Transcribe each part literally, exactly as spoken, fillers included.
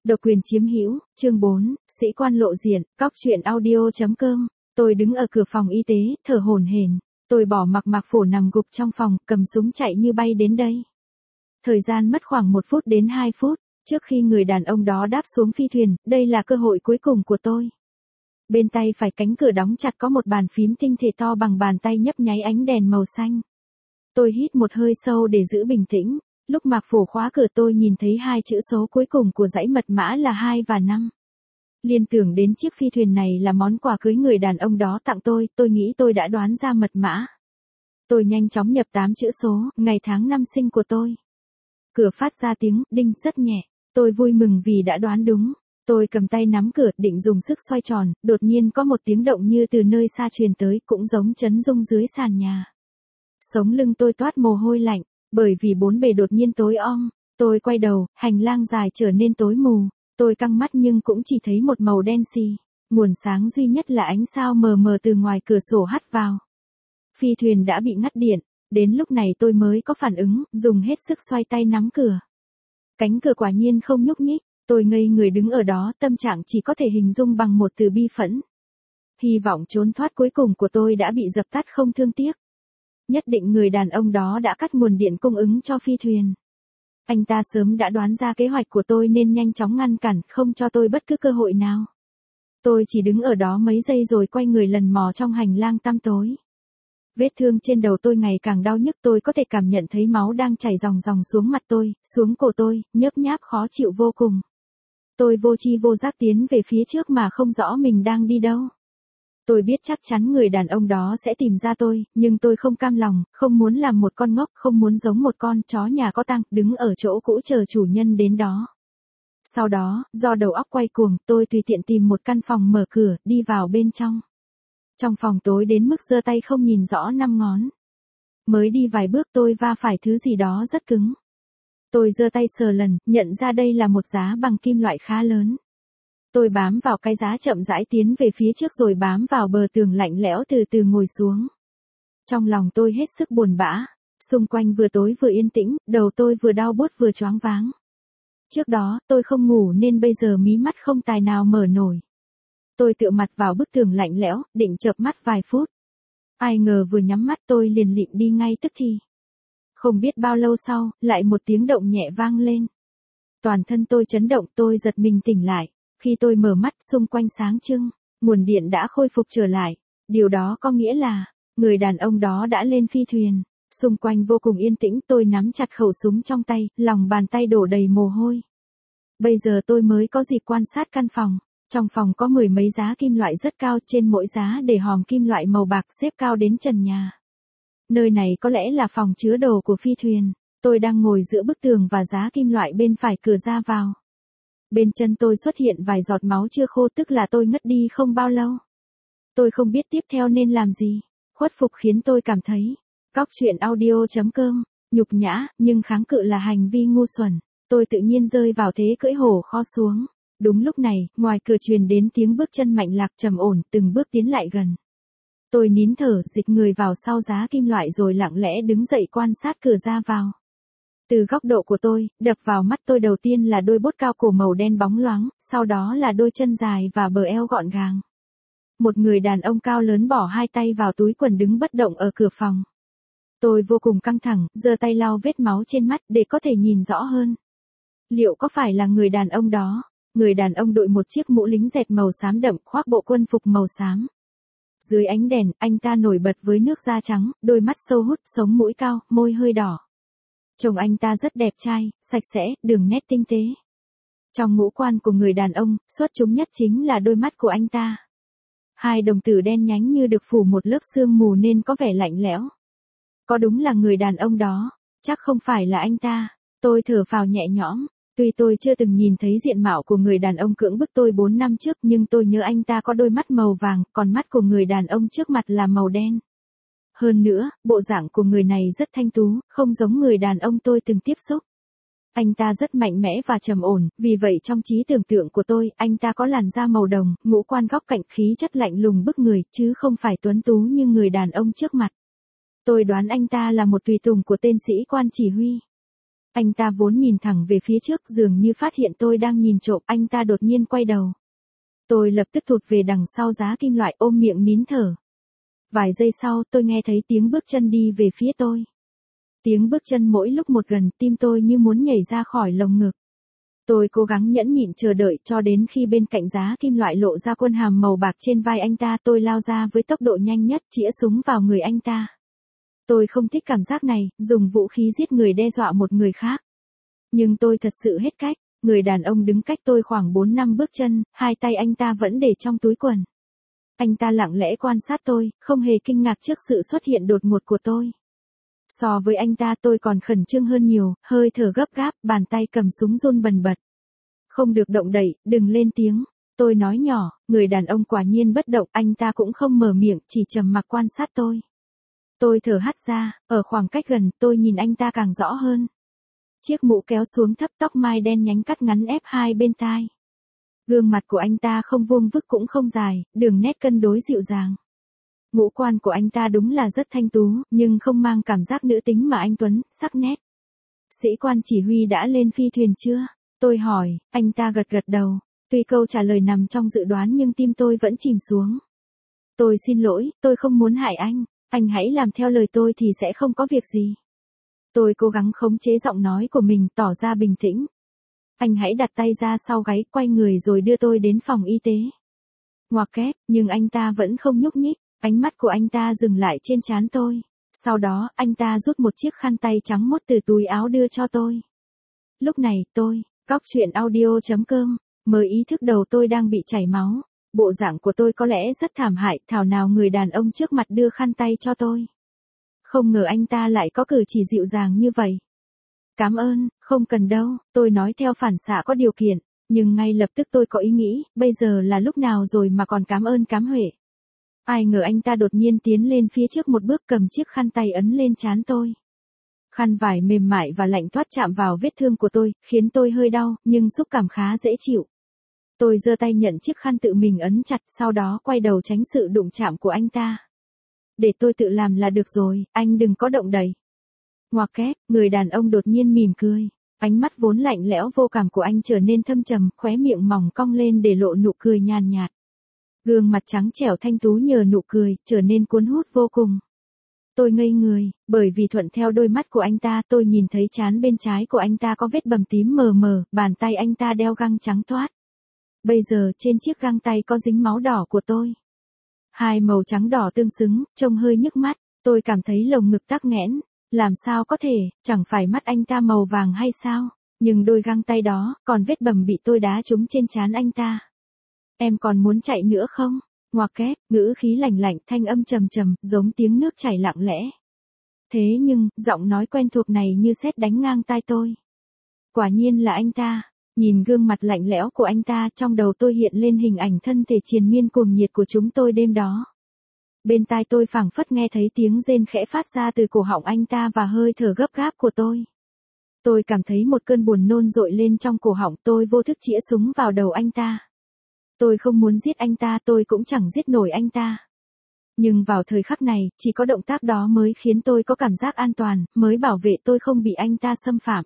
Độc quyền chiếm hữu, chương bốn, sĩ quan lộ diện, cóc truyện audio.com. Tôi đứng ở cửa phòng y tế, thở hổn hển. Tôi bỏ mặc Mạc Phổ nằm gục trong phòng, cầm súng chạy như bay đến đây. Thời gian mất khoảng một phút đến hai phút, trước khi người đàn ông đó đáp xuống phi thuyền, đây là cơ hội cuối cùng của tôi. Bên tay phải cánh cửa đóng chặt có một bàn phím tinh thể to bằng bàn tay nhấp nháy ánh đèn màu xanh. Tôi hít một hơi sâu để giữ bình tĩnh. Lúc Mạc Phổ khóa cửa tôi nhìn thấy hai chữ số cuối cùng của dãy mật mã là hai và năm. Liên tưởng đến chiếc phi thuyền này là món quà cưới người đàn ông đó tặng tôi, tôi nghĩ tôi đã đoán ra mật mã. Tôi nhanh chóng nhập tám chữ số, ngày tháng năm sinh của tôi. Cửa phát ra tiếng đinh rất nhẹ, tôi vui mừng vì đã đoán đúng. Tôi cầm tay nắm cửa, định dùng sức xoay tròn, đột nhiên có một tiếng động như từ nơi xa truyền tới, cũng giống chấn rung dưới sàn nhà. Sống lưng tôi toát mồ hôi lạnh, bởi vì bốn bề đột nhiên tối om. Tôi quay đầu, hành lang dài trở nên tối mù. Tôi căng mắt nhưng cũng chỉ thấy một màu đen xì. Nguồn sáng duy nhất là ánh sao mờ mờ từ ngoài cửa sổ hắt vào. Phi thuyền đã bị ngắt điện. Đến lúc này tôi mới có phản ứng, dùng hết sức xoay tay nắm cửa. Cánh cửa quả nhiên không nhúc nhích. Tôi ngây người đứng ở đó, tâm trạng chỉ có thể hình dung bằng một từ bi phẫn. Hy vọng trốn thoát cuối cùng của tôi đã bị dập tắt không thương tiếc. Nhất định người đàn ông đó đã cắt nguồn điện cung ứng cho phi thuyền. Anh ta sớm đã đoán ra kế hoạch của tôi nên nhanh chóng ngăn cản, không cho tôi bất cứ cơ hội nào. Tôi chỉ đứng ở đó mấy giây rồi quay người lần mò trong hành lang tăm tối. Vết thương trên đầu tôi ngày càng đau nhức, tôi có thể cảm nhận thấy máu đang chảy ròng ròng xuống mặt tôi, xuống cổ tôi, nhớp nháp khó chịu vô cùng. Tôi vô tri vô giác tiến về phía trước mà không rõ mình đang đi đâu. Tôi biết chắc chắn người đàn ông đó sẽ tìm ra tôi, nhưng tôi không cam lòng, không muốn làm một con ngốc, không muốn giống một con chó nhà có tang, đứng ở chỗ cũ chờ chủ nhân đến đó. Sau đó, do đầu óc quay cuồng, tôi tùy tiện tìm một căn phòng mở cửa, đi vào bên trong. Trong phòng tối đến mức giơ tay không nhìn rõ năm ngón. Mới đi vài bước tôi va phải thứ gì đó rất cứng. Tôi giơ tay sờ lần, nhận ra đây là một giá bằng kim loại khá lớn. Tôi bám vào cái giá chậm rãi tiến về phía trước rồi bám vào bờ tường lạnh lẽo từ từ ngồi xuống. Trong lòng tôi hết sức buồn bã, xung quanh vừa tối vừa yên tĩnh, đầu tôi vừa đau buốt vừa choáng váng. Trước đó, tôi không ngủ nên bây giờ mí mắt không tài nào mở nổi. Tôi tựa mặt vào bức tường lạnh lẽo, định chợp mắt vài phút. Ai ngờ vừa nhắm mắt tôi liền lịm đi ngay tức thì. Không biết bao lâu sau, lại một tiếng động nhẹ vang lên. Toàn thân tôi chấn động, tôi giật mình tỉnh lại. Khi tôi mở mắt xung quanh sáng trưng, nguồn điện đã khôi phục trở lại. Điều đó có nghĩa là, người đàn ông đó đã lên phi thuyền. Xung quanh vô cùng yên tĩnh, tôi nắm chặt khẩu súng trong tay, lòng bàn tay đổ đầy mồ hôi. Bây giờ tôi mới có dịp quan sát căn phòng. Trong phòng có mười mấy giá kim loại rất cao, trên mỗi giá để hòm kim loại màu bạc xếp cao đến trần nhà. Nơi này có lẽ là phòng chứa đồ của phi thuyền. Tôi đang ngồi giữa bức tường và giá kim loại bên phải cửa ra vào. Bên chân tôi xuất hiện vài giọt máu chưa khô, tức là tôi ngất đi không bao lâu. Tôi không biết tiếp theo nên làm gì. Khuất phục khiến tôi cảm thấy. Cóc truyện audio.com. Nhục nhã, nhưng kháng cự là hành vi ngu xuẩn. Tôi tự nhiên rơi vào thế cưỡi hổ kho xuống. Đúng lúc này, ngoài cửa truyền đến tiếng bước chân mạnh lạc trầm ổn, từng bước tiến lại gần. Tôi nín thở, dịch người vào sau giá kim loại rồi lặng lẽ đứng dậy quan sát cửa ra vào. Từ góc độ của tôi, đập vào mắt tôi đầu tiên là đôi bốt cao cổ màu đen bóng loáng, sau đó là đôi chân dài và bờ eo gọn gàng. Một người đàn ông cao lớn bỏ hai tay vào túi quần đứng bất động ở cửa phòng. Tôi vô cùng căng thẳng, giơ tay lau vết máu trên mắt để có thể nhìn rõ hơn. Liệu có phải là người đàn ông đó? Người đàn ông đội một chiếc mũ lính dẹt màu xám đậm, khoác bộ quân phục màu xám. Dưới ánh đèn, anh ta nổi bật với nước da trắng, đôi mắt sâu hút, sống mũi cao, môi hơi đỏ. Trông anh ta rất đẹp trai, sạch sẽ, đường nét tinh tế. Trong ngũ quan của người đàn ông, xuất chúng nhất chính là đôi mắt của anh ta. Hai đồng tử đen nhánh như được phủ một lớp sương mù nên có vẻ lạnh lẽo. Có đúng là người đàn ông đó? Chắc không phải là anh ta. Tôi thở phào nhẹ nhõm. Tuy tôi chưa từng nhìn thấy diện mạo của người đàn ông cưỡng bức tôi bốn năm trước, nhưng tôi nhớ anh ta có đôi mắt màu vàng, còn mắt của người đàn ông trước mặt là màu đen. Hơn nữa, bộ dạng của người này rất thanh tú, không giống người đàn ông tôi từng tiếp xúc. Anh ta rất mạnh mẽ và trầm ổn, vì vậy trong trí tưởng tượng của tôi, anh ta có làn da màu đồng, ngũ quan góc cạnh, khí chất lạnh lùng bức người, chứ không phải tuấn tú như người đàn ông trước mặt. Tôi đoán anh ta là một tùy tùng của tên sĩ quan chỉ huy. Anh ta vốn nhìn thẳng về phía trước dường như phát hiện tôi đang nhìn trộm, anh ta đột nhiên quay đầu. Tôi lập tức thụt về đằng sau giá kim loại ôm miệng nín thở. Vài giây sau tôi nghe thấy tiếng bước chân đi về phía tôi. Tiếng bước chân mỗi lúc một gần, tim tôi như muốn nhảy ra khỏi lồng ngực. Tôi cố gắng nhẫn nhịn chờ đợi cho đến khi bên cạnh giá kim loại lộ ra quân hàm màu bạc trên vai anh ta, tôi lao ra với tốc độ nhanh nhất, chĩa súng vào người anh ta. Tôi không thích cảm giác này, dùng vũ khí giết người đe dọa một người khác. Nhưng tôi thật sự hết cách, người đàn ông đứng cách tôi khoảng bốn năm bước chân, hai tay anh ta vẫn để trong túi quần. Anh ta lặng lẽ quan sát tôi, không hề kinh ngạc trước sự xuất hiện đột ngột của tôi. So với anh ta tôi còn khẩn trương hơn nhiều, hơi thở gấp gáp, bàn tay cầm súng run bần bật. Không được động đậy, đừng lên tiếng. Tôi nói nhỏ, người đàn ông quả nhiên bất động, anh ta cũng không mở miệng, chỉ trầm mặc quan sát tôi. Tôi thở hắt ra, ở khoảng cách gần, tôi nhìn anh ta càng rõ hơn. Chiếc mũ kéo xuống thấp, tóc mai đen nhánh cắt ngắn ép hai bên tai. Gương mặt của anh ta không vuông vức cũng không dài, đường nét cân đối dịu dàng. Ngũ quan của anh ta đúng là rất thanh tú, nhưng không mang cảm giác nữ tính mà anh tuấn, sắc nét. Sĩ quan chỉ huy đã lên phi thuyền chưa? Tôi hỏi, anh ta gật gật đầu. Tuy câu trả lời nằm trong dự đoán nhưng tim tôi vẫn chìm xuống. Tôi xin lỗi, tôi không muốn hại anh. Anh hãy làm theo lời tôi thì sẽ không có việc gì. Tôi cố gắng khống chế giọng nói của mình, tỏ ra bình tĩnh. Anh hãy đặt tay ra sau gáy, quay người rồi đưa tôi đến phòng y tế. Ngoặc kép, nhưng anh ta vẫn không nhúc nhích. Ánh mắt của anh ta dừng lại trên trán tôi. Sau đó, anh ta rút một chiếc khăn tay trắng muốt từ túi áo đưa cho tôi. Lúc này, tôi, cóc truyện audio chấm com, mới ý thức đầu tôi đang bị chảy máu. Bộ dạng của tôi có lẽ rất thảm hại, thảo nào người đàn ông trước mặt đưa khăn tay cho tôi. Không ngờ anh ta lại có cử chỉ dịu dàng như vậy. Cảm ơn, không cần đâu, tôi nói theo phản xạ có điều kiện, nhưng ngay lập tức tôi có ý nghĩ, bây giờ là lúc nào rồi mà còn cảm ơn cám huệ. Ai ngờ anh ta đột nhiên tiến lên phía trước một bước, cầm chiếc khăn tay ấn lên trán tôi. Khăn vải mềm mại và lạnh toát chạm vào vết thương của tôi, khiến tôi hơi đau, nhưng xúc cảm khá dễ chịu. Tôi giơ tay nhận chiếc khăn tự mình ấn chặt, sau đó quay đầu tránh sự đụng chạm của anh ta. Để tôi tự làm là được rồi, anh đừng có động đậy. Ngoặc kép, người đàn ông đột nhiên mỉm cười. Ánh mắt vốn lạnh lẽo vô cảm của anh trở nên thâm trầm, khóe miệng mỏng cong lên để lộ nụ cười nhàn nhạt. Gương mặt trắng trẻo thanh tú nhờ nụ cười, trở nên cuốn hút vô cùng. Tôi ngây người, bởi vì thuận theo đôi mắt của anh ta tôi nhìn thấy trán bên trái của anh ta có vết bầm tím mờ mờ, bàn tay anh ta đeo găng trắng toát. Bây giờ trên chiếc găng tay có dính máu đỏ của tôi. Hai màu trắng đỏ tương xứng, trông hơi nhức mắt, tôi cảm thấy lồng ngực tắc nghẽn. Làm sao có thể, chẳng phải mắt anh ta màu vàng hay sao? Nhưng đôi găng tay đó, còn vết bầm bị tôi đá trúng trên trán anh ta. Em còn muốn chạy nữa không? Ngoặc kép, ngữ khí lạnh lạnh, thanh âm trầm trầm, giống tiếng nước chảy lặng lẽ. Thế nhưng, giọng nói quen thuộc này như sét đánh ngang tai tôi. Quả nhiên là anh ta. Nhìn gương mặt lạnh lẽo của anh ta, trong đầu tôi hiện lên hình ảnh thân thể triền miên cuồng nhiệt của chúng tôi đêm đó. Bên tai tôi phảng phất nghe thấy tiếng rên khẽ phát ra từ cổ họng anh ta và hơi thở gấp gáp của tôi. Tôi cảm thấy một cơn buồn nôn dội lên trong cổ họng, tôi vô thức chĩa súng vào đầu anh ta. Tôi không muốn giết anh ta, tôi cũng chẳng giết nổi anh ta. Nhưng vào thời khắc này, chỉ có động tác đó mới khiến tôi có cảm giác an toàn, mới bảo vệ tôi không bị anh ta xâm phạm.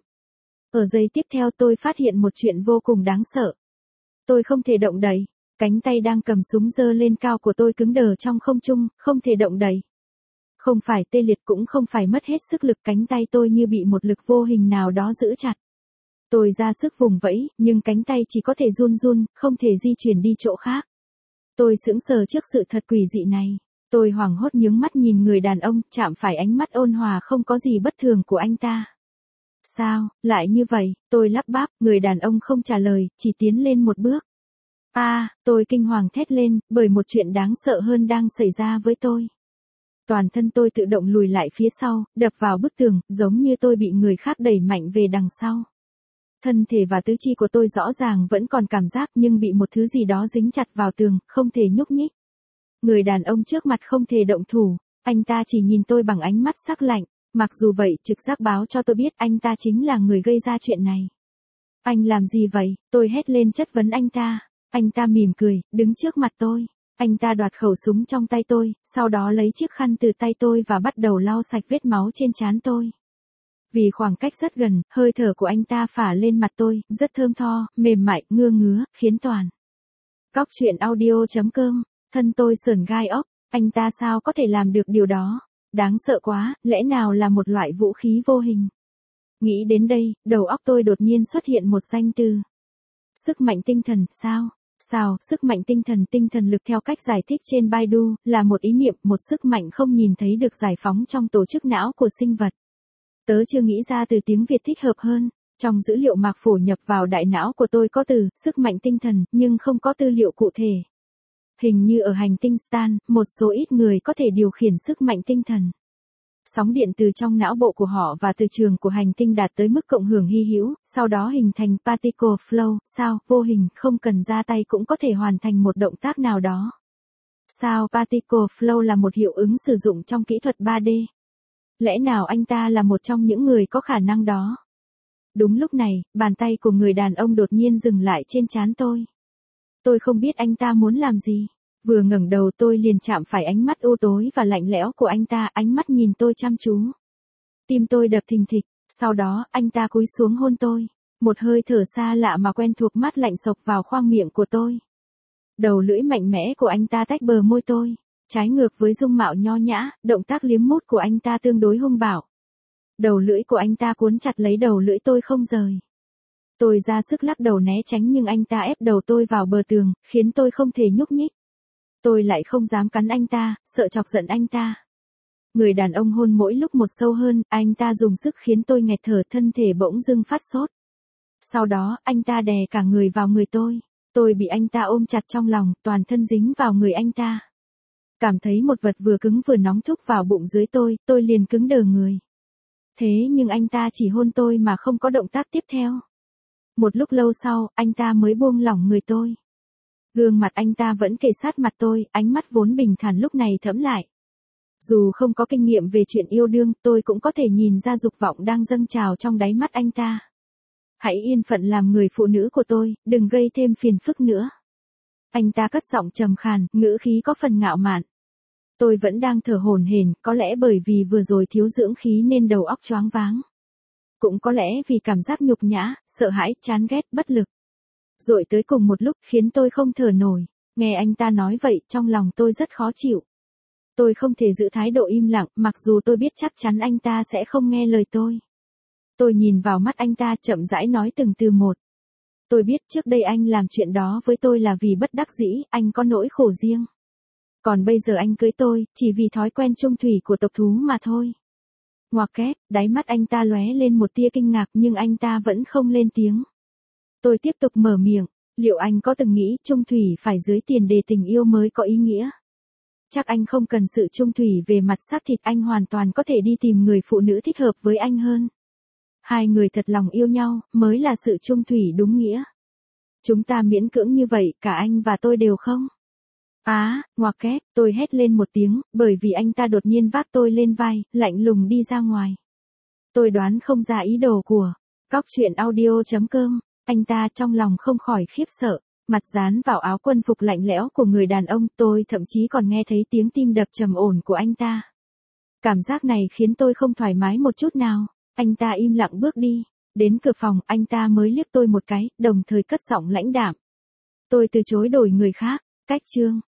Ở giây tiếp theo tôi phát hiện một chuyện vô cùng đáng sợ. Tôi không thể động đậy, cánh tay đang cầm súng giơ lên cao của tôi cứng đờ trong không trung, không thể động đậy. Không phải tê liệt cũng không phải mất hết sức lực, cánh tay tôi như bị một lực vô hình nào đó giữ chặt. Tôi ra sức vùng vẫy, nhưng cánh tay chỉ có thể run run, không thể di chuyển đi chỗ khác. Tôi sững sờ trước sự thật quỷ dị này. Tôi hoảng hốt nhướng mắt nhìn người đàn ông, chạm phải ánh mắt ôn hòa không có gì bất thường của anh ta. Sao, lại như vậy? Tôi lắp bắp, người đàn ông không trả lời, chỉ tiến lên một bước. A, à, tôi kinh hoàng thét lên, bởi một chuyện đáng sợ hơn đang xảy ra với tôi. Toàn thân tôi tự động lùi lại phía sau, đập vào bức tường, giống như tôi bị người khác đẩy mạnh về đằng sau. Thân thể và tứ chi của tôi rõ ràng vẫn còn cảm giác nhưng bị một thứ gì đó dính chặt vào tường, không thể nhúc nhích. Người đàn ông trước mặt không thể động thủ, anh ta chỉ nhìn tôi bằng ánh mắt sắc lạnh. Mặc dù vậy, trực giác báo cho tôi biết anh ta chính là người gây ra chuyện này. Anh làm gì vậy? Tôi hét lên chất vấn anh ta. Anh ta mỉm cười, đứng trước mặt tôi. Anh ta đoạt khẩu súng trong tay tôi, sau đó lấy chiếc khăn từ tay tôi và bắt đầu lau sạch vết máu trên trán tôi. Vì khoảng cách rất gần, hơi thở của anh ta phả lên mặt tôi, rất thơm tho, mềm mại, ngưa ngứa, khiến toàn. Cóc truyện audio chấm com, thân tôi sởn gai ốc, anh ta sao có thể làm được điều đó? Đáng sợ quá, lẽ nào là một loại vũ khí vô hình? Nghĩ đến đây, đầu óc tôi đột nhiên xuất hiện một danh từ. Sức mạnh tinh thần, sao? Sao, sức mạnh tinh thần, tinh thần lực theo cách giải thích trên Baidu, là một ý niệm, một sức mạnh không nhìn thấy được giải phóng trong tổ chức não của sinh vật. Tớ chưa nghĩ ra từ tiếng Việt thích hợp hơn. Trong dữ liệu mạc phổ nhập vào đại não của tôi có từ, sức mạnh tinh thần, nhưng không có tư liệu cụ thể. Hình như ở hành tinh Stan, một số ít người có thể điều khiển sức mạnh tinh thần. Sóng điện từ trong não bộ của họ và từ trường của hành tinh đạt tới mức cộng hưởng hy hữu, sau đó hình thành particle flow, sao, vô hình, không cần ra tay cũng có thể hoàn thành một động tác nào đó. Sao particle flow là một hiệu ứng sử dụng trong kỹ thuật ba D. Lẽ nào anh ta là một trong những người có khả năng đó? Đúng lúc này, bàn tay của người đàn ông đột nhiên dừng lại trên trán tôi. Tôi không biết anh ta muốn làm gì. Vừa ngẩng đầu tôi liền chạm phải ánh mắt u tối và lạnh lẽo của anh ta, ánh mắt nhìn tôi chăm chú. Tim tôi đập thình thịch, sau đó anh ta cúi xuống hôn tôi. Một hơi thở xa lạ mà quen thuộc mát lạnh xộc vào khoang miệng của tôi. Đầu lưỡi mạnh mẽ của anh ta tách bờ môi tôi. Trái ngược với dung mạo nho nhã, động tác liếm mút của anh ta tương đối hung bạo. Đầu lưỡi của anh ta cuốn chặt lấy đầu lưỡi tôi không rời. Tôi ra sức lắc đầu né tránh nhưng anh ta ép đầu tôi vào bờ tường, khiến tôi không thể nhúc nhích. Tôi lại không dám cắn anh ta, sợ chọc giận anh ta. Người đàn ông hôn mỗi lúc một sâu hơn, anh ta dùng sức khiến tôi nghẹt thở, thân thể bỗng dưng phát sốt. Sau đó, anh ta đè cả người vào người tôi. Tôi bị anh ta ôm chặt trong lòng, toàn thân dính vào người anh ta. Cảm thấy một vật vừa cứng vừa nóng thúc vào bụng dưới tôi, tôi liền cứng đờ người. Thế nhưng anh ta chỉ hôn tôi mà không có động tác tiếp theo. Một lúc lâu sau, anh ta mới buông lỏng người tôi. Gương mặt anh ta vẫn kề sát mặt tôi, ánh mắt vốn bình thản lúc này thẫm lại. Dù không có kinh nghiệm về chuyện yêu đương, tôi cũng có thể nhìn ra dục vọng đang dâng trào trong đáy mắt anh ta. Hãy yên phận làm người phụ nữ của tôi, đừng gây thêm phiền phức nữa. Anh ta cất giọng trầm khàn, ngữ khí có phần ngạo mạn. Tôi vẫn đang thở hổn hển, có lẽ bởi vì vừa rồi thiếu dưỡng khí nên đầu óc choáng váng. Cũng có lẽ vì cảm giác nhục nhã, sợ hãi, chán ghét, bất lực. Rồi tới cùng một lúc khiến tôi không thở nổi. Nghe anh ta nói vậy, trong lòng tôi rất khó chịu. Tôi không thể giữ thái độ im lặng, mặc dù tôi biết chắc chắn anh ta sẽ không nghe lời tôi. Tôi nhìn vào mắt anh ta, chậm rãi nói từng từ một. Tôi biết trước đây anh làm chuyện đó với tôi là vì bất đắc dĩ, anh có nỗi khổ riêng. Còn bây giờ anh cưới tôi, chỉ vì thói quen chung thủy của tộc thú mà thôi. Ngoặc kép, đáy mắt anh ta lóe lên một tia kinh ngạc nhưng anh ta vẫn không lên tiếng. Tôi tiếp tục mở miệng, liệu anh có từng nghĩ chung thủy phải dưới tiền đề tình yêu mới có ý nghĩa? Chắc anh không cần sự chung thủy về mặt xác thịt, anh hoàn toàn có thể đi tìm người phụ nữ thích hợp với anh hơn. Hai người thật lòng yêu nhau, mới là sự chung thủy đúng nghĩa. Chúng ta miễn cưỡng như vậy, cả anh và tôi đều không? Á, ngoặc kép, tôi hét lên một tiếng, bởi vì anh ta đột nhiên vác tôi lên vai, lạnh lùng đi ra ngoài. Tôi đoán không ra ý đồ của cóc truyện audio chấm com, anh ta trong lòng không khỏi khiếp sợ, mặt dán vào áo quân phục lạnh lẽo của người đàn ông, tôi thậm chí còn nghe thấy tiếng tim đập trầm ổn của anh ta. Cảm giác này khiến tôi không thoải mái một chút nào, anh ta im lặng bước đi, đến cửa phòng, anh ta mới liếc tôi một cái, đồng thời cất giọng lãnh đạm. Tôi từ chối đổi người khác, cách chương.